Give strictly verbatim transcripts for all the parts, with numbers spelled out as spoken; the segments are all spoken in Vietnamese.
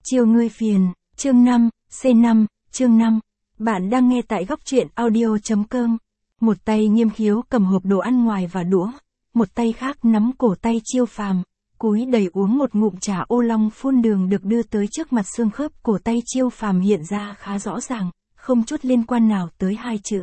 Chiều ngươi phiền, chương năm, C năm, chương năm. Bạn đang nghe tại góc truyện audio.com. Một tay Nghiêm Khiếu cầm hộp đồ ăn ngoài và đũa, một tay khác nắm cổ tay Chiêu Phàm, cúi đầy uống một ngụm trà ô long phun đường được đưa tới trước mặt. Xương khớp cổ tay Chiêu Phàm hiện ra khá rõ ràng, không chút liên quan nào tới hai chữ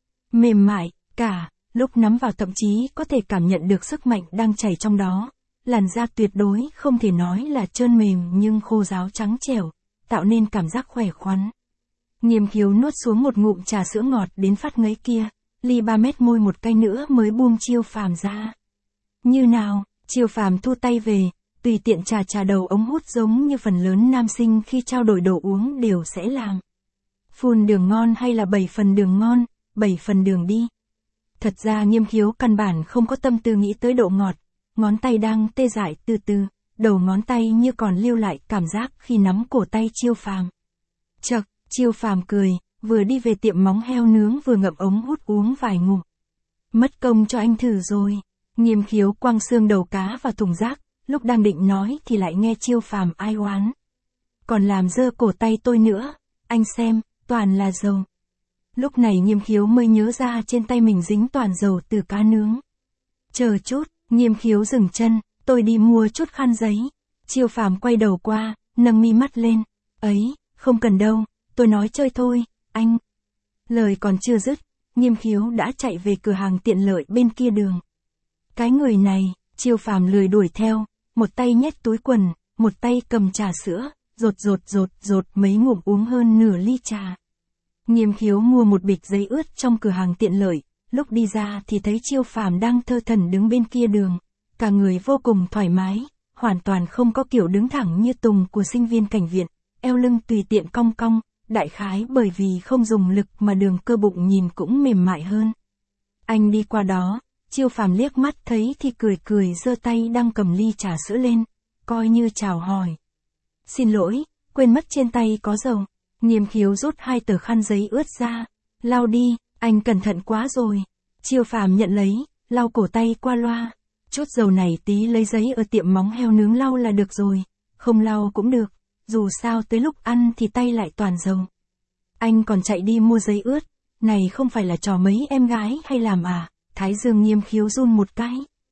mềm mại cả, lúc nắm vào thậm chí có thể cảm nhận được sức mạnh đang chảy trong đó. Làn da tuyệt đối không thể nói là trơn mềm nhưng khô ráo trắng trẻo, tạo nên cảm giác khỏe khoắn. Nghiêm Khiếu nuốt xuống một ngụm trà sữa ngọt đến phát ngấy kia, ly ba mét môi một cái nữa mới buông Chiêu Phàm ra. Như nào? Chiêu Phàm thu tay về, tùy tiện trà trà đầu ống hút giống như phần lớn nam sinh khi trao đổi đồ uống đều sẽ làm. Phun đường ngon hay là bảy phần đường ngon, bảy phần đường đi. Thật ra Nghiêm Khiếu căn bản không có tâm tư nghĩ tới độ ngọt, ngón tay đang tê dại từ từ, đầu ngón tay như còn lưu lại cảm giác khi nắm cổ tay Chiêu Phàm. Chậc, Chiêu Phàm cười, vừa đi về tiệm móng heo nướng vừa ngậm ống hút uống vài ngụm. Mất công cho anh thử rồi. Nghiêm Khiếu quăng xương đầu cá vào thùng rác, lúc đang định nói thì lại nghe Chiêu Phàm ai oán. Còn làm dơ cổ tay tôi nữa, anh xem, toàn là dầu. Lúc này Nghiêm Khiếu mới nhớ ra trên tay mình dính toàn dầu từ cá nướng. Chờ chút, Nghiêm Khiếu dừng chân, tôi đi mua chút khăn giấy. Chiêu Phàm quay đầu qua, nâng mi mắt lên. Ấy, không cần đâu, tôi nói chơi thôi, anh. Lời còn chưa dứt, Nghiêm Khiếu đã chạy về cửa hàng tiện lợi bên kia đường. Cái người này, Chiêu Phàm lười đuổi theo, một tay nhét túi quần, một tay cầm trà sữa, rột rột rột rột mấy ngụm uống hơn nửa ly trà. Nghiêm Khiếu mua một bịch giấy ướt trong cửa hàng tiện lợi, lúc đi ra thì thấy Chiêu Phàm đang thơ thẩn đứng bên kia đường, cả người vô cùng thoải mái, hoàn toàn không có kiểu đứng thẳng như tùng của sinh viên cảnh viện, eo lưng tùy tiện cong cong, đại khái bởi vì không dùng lực mà đường cơ bụng nhìn cũng mềm mại hơn. Anh đi qua đó, Chiêu Phàm liếc mắt thấy thì cười cười giơ tay đang cầm ly trà sữa lên, coi như chào hỏi. Xin lỗi, quên mất trên tay có dầu. Nghiêm Khiếu rút hai tờ khăn giấy ướt ra, lau đi, anh cẩn thận quá rồi. Chiêu Phàm nhận lấy, lau cổ tay qua loa. Chút dầu này tí lấy giấy ở tiệm móng heo nướng lau là được rồi, không lau cũng được, dù sao tới lúc ăn thì tay lại toàn dầu. Anh còn chạy đi mua giấy ướt, này không phải là trò mấy em gái hay làm à? Thái dương Nghiêm Khiếu run một cái.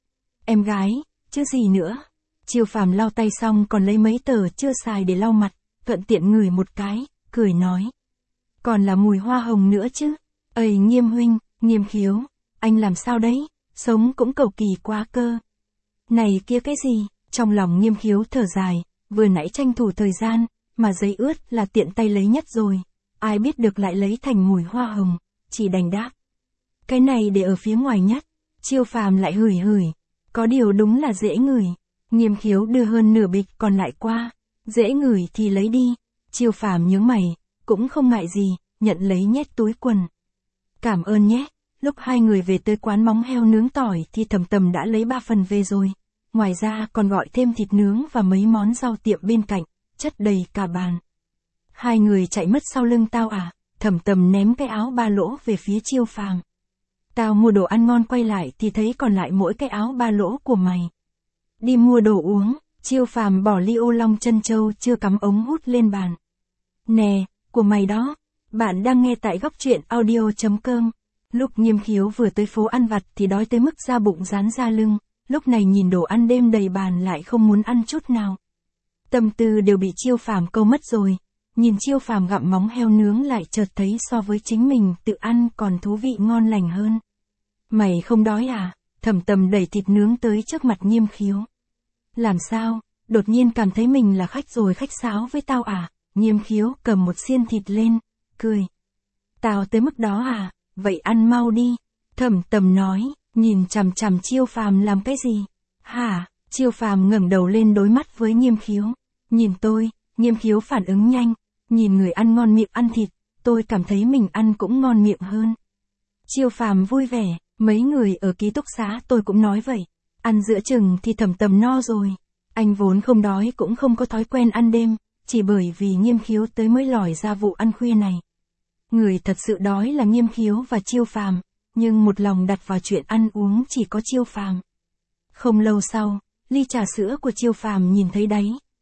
Em gái, chứ gì nữa. Chiêu Phàm lau tay xong còn lấy mấy tờ chưa xài để lau mặt, thuận tiện ngửi một cái, cười nói. Còn là mùi hoa hồng nữa chứ. Ây Nghiêm huynh, Nghiêm Khiếu, anh làm sao đấy, sống cũng cầu kỳ quá cơ. Này kia cái gì, trong lòng Nghiêm Khiếu thở dài, vừa nãy tranh thủ thời gian, mà giấy ướt là tiện tay lấy nhất rồi, ai biết được lại lấy thành mùi hoa hồng, chỉ đành đáp. Cái này để ở phía ngoài nhất. Chiêu Phàm lại hửi hửi, có điều đúng là dễ ngửi. Nghiêm Khiếu đưa hơn nửa bịch còn lại qua, dễ ngửi thì lấy đi. Chiêu Phàm nhướng mày, cũng không ngại gì, nhận lấy nhét túi quần. Cảm ơn nhé. Lúc hai người về tới quán móng heo nướng tỏi thì Thầm Tầm đã lấy ba phần về rồi. Ngoài ra còn gọi thêm thịt nướng và mấy món rau tiệm bên cạnh, chất đầy cả bàn. Hai người chạy mất sau lưng tao à? Thầm Tầm ném cái áo ba lỗ về phía Chiêu Phàm. Tao mua đồ ăn ngon quay lại thì thấy còn lại mỗi cái áo ba lỗ của mày. Đi mua đồ uống, Chiêu Phàm bỏ ly ô long chân châu chưa cắm ống hút lên bàn. Nè, của mày đó. Bạn đang nghe tại góc truyện audio.com. Lúc Nghiêm Khiếu vừa tới phố ăn vặt thì đói tới mức da bụng rán ra lưng, lúc này nhìn đồ ăn đêm đầy bàn lại không muốn ăn chút nào. Tâm tư đều bị Chiêu Phàm câu mất rồi, nhìn Chiêu Phàm gặm móng heo nướng lại chợt thấy so với chính mình tự ăn còn thú vị ngon lành hơn. Mày không đói à? Thầm Tầm đẩy thịt nướng tới trước mặt Nghiêm Khiếu. Làm sao? Đột nhiên cảm thấy mình là khách rồi khách sáo với tao à? Nghiêm Khiếu cầm một xiên thịt lên, cười. Tao tới mức đó à? Vậy ăn mau đi. Thầm Tầm nói, nhìn chằm chằm Chiêu Phàm làm cái gì? Hả? Chiêu Phàm ngẩng đầu lên đối mắt với Nghiêm Khiếu. Nhìn tôi. Nghiêm Khiếu phản ứng nhanh. Nhìn người ăn ngon miệng ăn thịt, tôi cảm thấy mình ăn cũng ngon miệng hơn. Chiêu Phàm vui vẻ, mấy người ở ký túc xá tôi cũng nói vậy. Ăn giữa chừng thì Thầm Tầm no rồi. Anh vốn không đói cũng không có thói quen ăn đêm, chỉ bởi vì Nghiêm Khiếu tới mới lòi ra vụ ăn khuya này. Người thật sự đói là Nghiêm Khiếu và Chiêu Phàm, nhưng một lòng đặt vào chuyện ăn uống chỉ có Chiêu Phàm. Không lâu sau, ly trà sữa của Chiêu Phàm nhìn thấy đáy,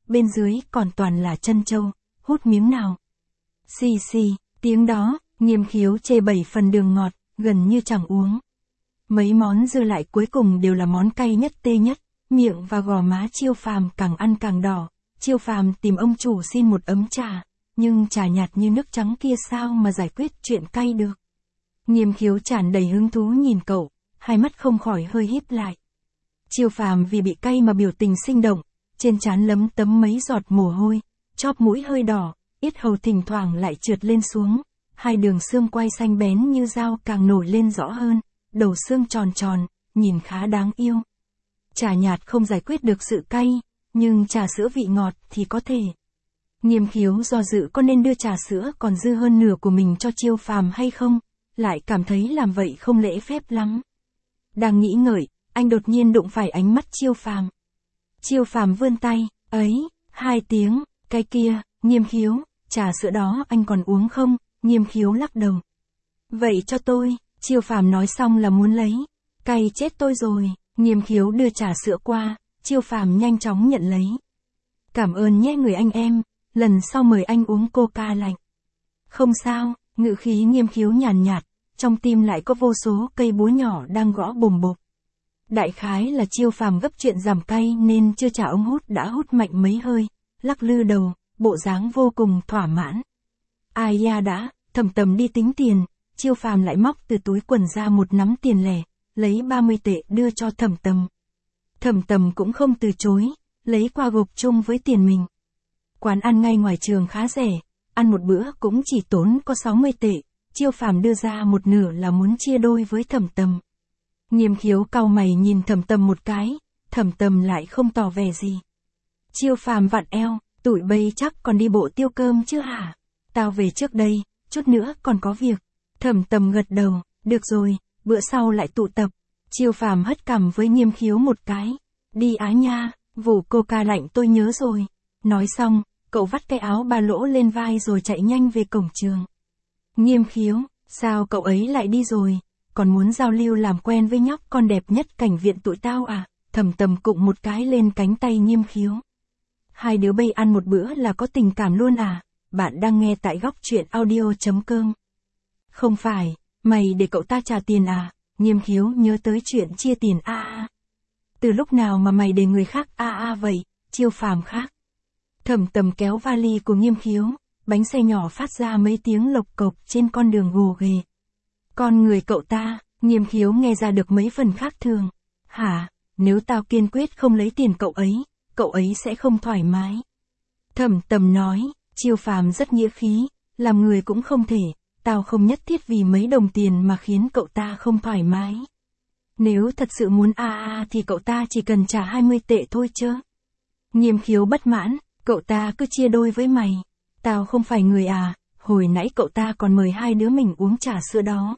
bên dưới còn toàn là chân trâu, hút miếng nào. Xì xì, tiếng đó, Nghiêm Khiếu chê bảy phần đường ngọt, gần như chẳng uống. Mấy món dư lại cuối cùng đều là món cay nhất tê nhất, miệng và gò má Chiêu Phàm càng ăn càng đỏ. Chiêu Phàm tìm ông chủ xin một ấm trà, nhưng trà nhạt như nước trắng kia sao mà giải quyết chuyện cay được. Nghiêm Khiếu tràn đầy hứng thú nhìn cậu, hai mắt không khỏi hơi híp lại. Chiêu Phàm vì bị cay mà biểu tình sinh động, trên trán lấm tấm mấy giọt mồ hôi, chóp mũi hơi đỏ, yết hầu thỉnh thoảng lại trượt lên xuống, hai đường xương quai xanh bén như dao càng nổi lên rõ hơn, đầu xương tròn tròn, nhìn khá đáng yêu. Trà nhạt không giải quyết được sự cay, nhưng trà sữa vị ngọt thì có thể. Nghiêm Khiếu do dự có nên đưa trà sữa còn dư hơn nửa của mình cho Chiêu Phàm hay không, lại cảm thấy làm vậy không lễ phép lắm. Đang nghĩ ngợi, anh đột nhiên đụng phải ánh mắt Chiêu Phàm. Chiêu Phàm vươn tay, ấy, hai tiếng, cái kia, Nghiêm Khiếu, trà sữa đó anh còn uống không? Nghiêm Khiếu lắc đầu. Vậy cho tôi, Chiêu Phàm nói xong là muốn lấy. Cay chết tôi rồi, Nghiêm Khiếu đưa trà sữa qua, Chiêu Phàm nhanh chóng nhận lấy. Cảm ơn nhé người anh em, lần sau mời anh uống coca lạnh. Không sao, ngữ khí Nghiêm Khiếu nhàn nhạt, trong tim lại có vô số cây búa nhỏ đang gõ bồm bộp. Đại khái là Chiêu Phàm gấp chuyện giảm cay nên chưa trả ống hút đã hút mạnh mấy hơi, lắc lư đầu, bộ dáng vô cùng thỏa mãn. Ai da đã, Thẩm Tầm đi tính tiền, Chiêu Phàm lại móc từ túi quần ra một nắm tiền lẻ, lấy ba mươi tệ đưa cho Thẩm Tầm. Thẩm Tầm cũng không từ chối, lấy qua gộp chung với tiền mình. Quán ăn ngay ngoài trường khá rẻ, ăn một bữa cũng chỉ tốn có sáu mươi tệ, Chiêu Phàm đưa ra một nửa là muốn chia đôi với Thẩm Tầm. Nghiêm Khiếu cau mày nhìn Thẩm Tầm một cái, Thẩm Tầm lại không tỏ vẻ gì. Chiêu Phàm vặn eo, tụi bây chắc còn đi bộ tiêu cơm chứ hả? Tao về trước đây, chút nữa còn có việc. Thẩm Tầm gật đầu, được rồi, bữa sau lại tụ tập. Chiêu Phàm hất cằm với Nghiêm Khiếu một cái. Đi á nha, vụ coca lạnh tôi nhớ rồi. Nói xong, cậu vắt cái áo ba lỗ lên vai rồi chạy nhanh về cổng trường. Nghiêm Khiếu, sao cậu ấy lại đi rồi? Còn muốn giao lưu làm quen với nhóc con đẹp nhất cảnh viện tụi tao à? Thẩm Tầm cụng một cái lên cánh tay Nghiêm Khiếu. Hai đứa bây ăn một bữa là có tình cảm luôn à? Bạn đang nghe tại góc truyện audio chấm com. Không phải, mày để cậu ta trả tiền à? Nghiêm Khiếu nhớ tới chuyện chia tiền a a. Từ lúc nào mà mày để người khác a a vậy? Chiêu Phàm khác. Thẩm Tầm kéo vali của Nghiêm Khiếu, bánh xe nhỏ phát ra mấy tiếng lộc cộc trên con đường gồ ghề. Con người cậu ta, Nghiêm Khiếu nghe ra được mấy phần khác thường. Hả, nếu tao kiên quyết không lấy tiền cậu ấy, cậu ấy sẽ không thoải mái. Thẩm Tầm nói, Chiêu Phàm rất nghĩa khí, làm người cũng không thể, tao không nhất thiết vì mấy đồng tiền mà khiến cậu ta không thoải mái. Nếu thật sự muốn a a thì cậu ta chỉ cần trả hai mươi tệ thôi chứ. Nghiêm Khiếu bất mãn, cậu ta cứ chia đôi với mày. Tao không phải người à, hồi nãy cậu ta còn mời hai đứa mình uống trà sữa đó.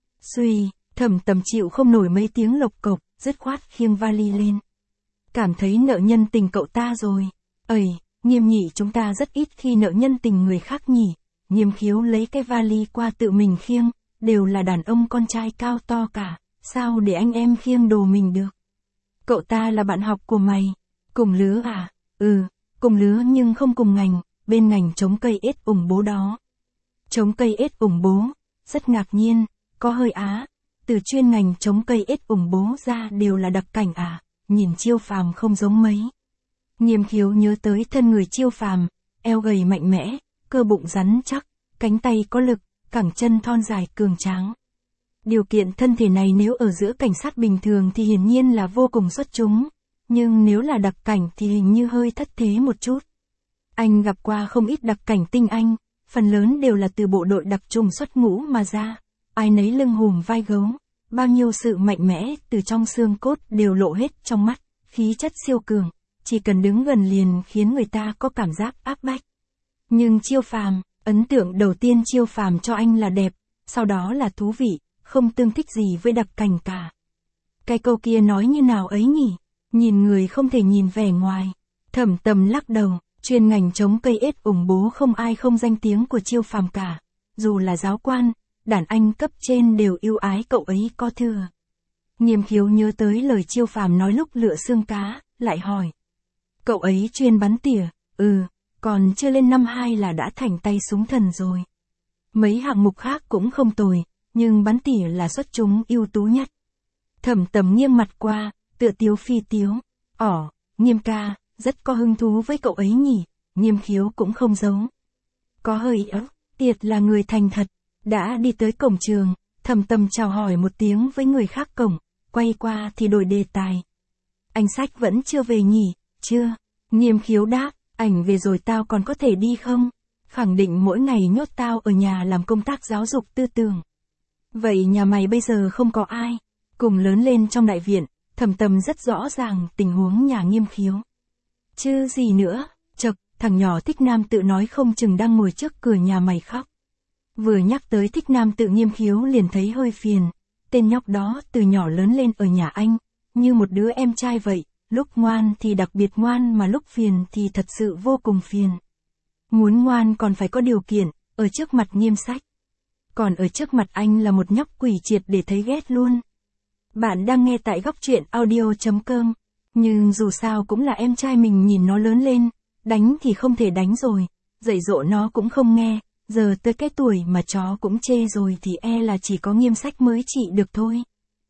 Suy, Thẩm Tầm chịu không nổi mấy tiếng lộc cộc, dứt khoát khiêng vali lên. Cảm thấy nợ nhân tình cậu ta rồi. Ây, Nghiêm nhỉ, chúng ta rất ít khi nợ nhân tình người khác nhỉ. Nghiêm Khiếu lấy cái vali qua tự mình khiêng, đều là đàn ông con trai cao to cả, sao để anh em khiêng đồ mình được. Cậu ta là bạn học của mày, cùng lứa à? Ừ, cùng lứa nhưng không cùng ngành, bên ngành trống cây ếch ủng bố đó. Trống cây ếch ủng bố, rất ngạc nhiên, có hơi á, từ chuyên ngành trống cây ếch ủng bố ra đều là đặc cảnh à, nhìn Chiêu Phàm không giống mấy. Nghiêm Khiếu nhớ tới thân người Chiêu Phàm, eo gầy mạnh mẽ, cơ bụng rắn chắc, cánh tay có lực, cẳng chân thon dài cường tráng. Điều kiện thân thể này nếu ở giữa cảnh sát bình thường thì hiển nhiên là vô cùng xuất chúng, nhưng nếu là đặc cảnh thì hình như hơi thất thế một chút. Anh gặp qua không ít đặc cảnh tinh anh, phần lớn đều là từ bộ đội đặc trùng xuất ngũ mà ra, ai nấy lưng hùm vai gấu, bao nhiêu sự mạnh mẽ từ trong xương cốt đều lộ hết trong mắt, khí chất siêu cường, chỉ cần đứng gần liền khiến người ta có cảm giác áp bách. Nhưng Chiêu Phàm, ấn tượng đầu tiên Chiêu Phàm cho anh là đẹp, sau đó là thú vị, không tương thích gì với đặc cảnh cả. Cái câu kia nói như nào ấy nhỉ? Nhìn người không thể nhìn vẻ ngoài. Thẩm Tầm lắc đầu, chuyên ngành trống cây ếch ủng bố không ai không danh tiếng của Chiêu Phàm cả. Dù là giáo quan, đàn anh cấp trên đều yêu ái cậu ấy có thừa. Nghiêm Khiếu nhớ tới lời Chiêu Phàm nói lúc lựa xương cá, lại hỏi. Cậu ấy chuyên bắn tỉa, Ừ, còn chưa lên năm hai là đã thành tay súng thần rồi. Mấy hạng mục khác cũng không tồi, nhưng bắn tỉa là xuất chúng ưu tú nhất. Thẩm Tầm nghiêng mặt qua, tựa tiếu phi tiếu. Ỏ, Nghiêm ca, rất có hứng thú với cậu ấy nhỉ, Nghiêm Khiếu cũng không giấu. Có hơi ớt, Tiệt là người thành thật. Đã đi tới cổng trường, Thẩm Tầm chào hỏi một tiếng với người khác cổng, quay qua thì đổi đề tài. Anh Sách vẫn chưa về nhỉ? Chưa. Nghiêm Khiếu đáp, ảnh về rồi tao còn có thể đi không? Khẳng định mỗi ngày nhốt tao ở nhà làm công tác giáo dục tư tưởng. Vậy nhà mày bây giờ không có ai? Cùng lớn lên trong đại viện, Thẩm Tầm rất rõ ràng tình huống nhà Nghiêm Khiếu. Chứ gì nữa, chậc, thằng nhỏ thích nam tự nói không chừng đang ngồi trước cửa nhà mày khóc. Vừa nhắc tới thích nam tự Nghiêm Khiếu liền thấy hơi phiền. Tên nhóc đó từ nhỏ lớn lên ở nhà anh, như một đứa em trai vậy, lúc ngoan thì đặc biệt ngoan mà lúc phiền thì thật sự vô cùng phiền. Muốn ngoan còn phải có điều kiện, ở trước mặt Nghiêm Sách. Còn ở trước mặt anh là một nhóc quỷ triệt để thấy ghét luôn. Bạn đang nghe tại góc truyện audio chấm com. Nhưng dù sao cũng là em trai mình, nhìn nó lớn lên, đánh thì không thể đánh rồi, dạy dỗ nó cũng không nghe, giờ tới cái tuổi mà chó cũng chê rồi thì e là chỉ có Nghiêm Sách mới trị được thôi.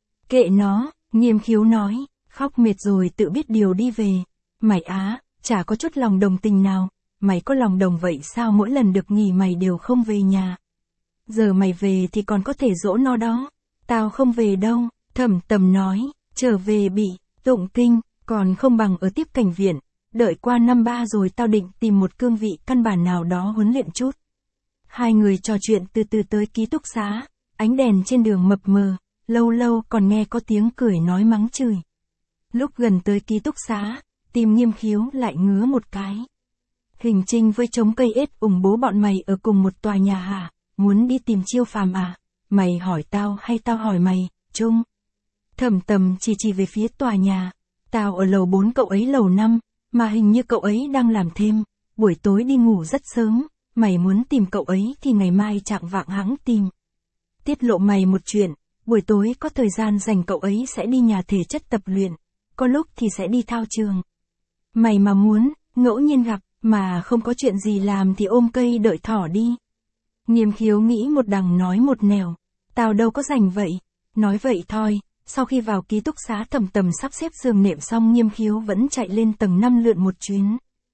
Kệ nó, Nghiêm Khiếu nói, khóc mệt rồi tự biết điều đi về. Mày á, chả có chút lòng đồng tình nào, mày có lòng đồng vậy sao mỗi lần được nghỉ mày đều không về nhà? Giờ mày về thì còn có thể dỗ nó đó. Tao không về đâu, Thẩm Tầm nói, trở về bị tụng kinh, còn không bằng ở tiếp cảnh viện, đợi qua năm ba rồi tao định tìm một cương vị căn bản nào đó huấn luyện chút. Hai người trò chuyện từ từ tới ký túc xá, ánh đèn trên đường mập mờ, lâu lâu còn nghe có tiếng cười nói mắng chửi. Lúc gần tới ký túc xá, tim Nghiêm Khiếu lại ngứa một cái. Hình Trinh với Trống Cây Ết ủng bố bọn mày ở cùng một tòa nhà hả? Muốn đi tìm Chiêu Phàm à? Mày hỏi tao hay tao hỏi mày, Trung? Thẩm Tầm chỉ chỉ về phía tòa nhà. Tao ở lầu bốn, cậu ấy lầu năm, mà hình như cậu ấy đang làm thêm, buổi tối đi ngủ rất sớm, mày muốn tìm cậu ấy thì ngày mai chạng vạng hẵng tìm. Tiết lộ mày một chuyện, buổi tối có thời gian dành cậu ấy sẽ đi nhà thể chất tập luyện, có lúc thì sẽ đi thao trường. Mày mà muốn, ngẫu nhiên gặp, mà không có chuyện gì làm thì ôm cây đợi thỏ đi. Nghiêm Khiếu nghĩ một đằng nói một nẻo, tao đâu có rảnh vậy, nói vậy thôi. Sau khi vào ký túc xá, Thẩm Tầm sắp xếp giường nệm xong, Nghiêm Khiếu vẫn chạy lên tầng năm lượn một chuyến.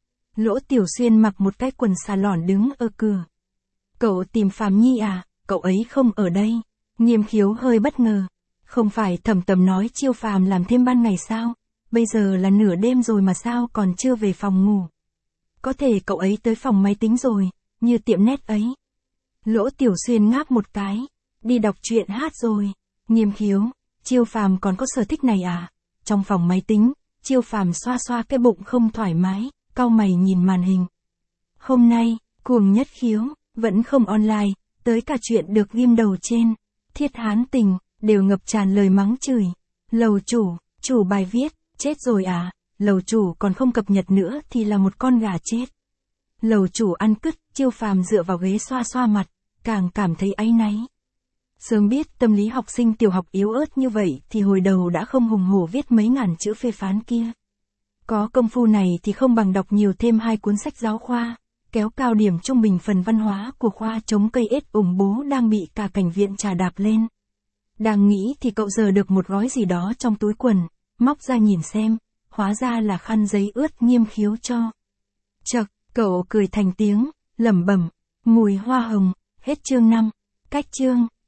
Lỗ Tiểu Xuyên mặc một cái quần xà lỏn đứng ở cửa. Cậu tìm Phàm Nhi à? Cậu ấy không ở đây. Nghiêm Khiếu hơi bất ngờ. Không phải Thẩm Tầm nói Chiêu Phàm làm thêm ban ngày sao? Bây giờ là nửa đêm rồi mà sao còn chưa về phòng ngủ? Có thể cậu ấy tới phòng máy tính rồi, như tiệm nét ấy. Lỗ Tiểu Xuyên ngáp một cái. Đi đọc truyện hát rồi. Nghiêm Khiếu, Chiêu Phàm còn có sở thích này à? Trong phòng máy tính, Chiêu Phàm xoa xoa cái bụng không thoải mái, cau mày nhìn màn hình. Hôm nay, Cuồng Nhất Khiếu, vẫn không online, tới cả chuyện được ghim đầu trên. Thiết Hán Tình, đều ngập tràn lời mắng chửi. Lầu chủ, chủ bài viết, chết rồi à? Lầu chủ còn không cập nhật nữa thì là một con gà chết. Lầu chủ ăn cứt, Chiêu Phàm dựa vào ghế xoa xoa mặt, càng cảm thấy áy náy. Sớm biết tâm lý học sinh tiểu học yếu ớt như vậy thì hồi đầu đã không hùng hổ viết mấy ngàn chữ phê phán kia. Có công phu này thì không bằng đọc nhiều thêm hai cuốn sách giáo khoa, kéo cao điểm trung bình phần văn hóa của khoa Trống Cây Ết ủng bố đang bị cả cảnh viện trà đạp lên. Đang nghĩ thì cậu giờ được một gói gì đó trong túi quần, móc ra nhìn xem, hóa ra là khăn giấy ướt Nghiêm Khiếu cho. Chậc, cậu cười thành tiếng, lẩm bẩm, mùi hoa hồng, hết chương năm, cách chương.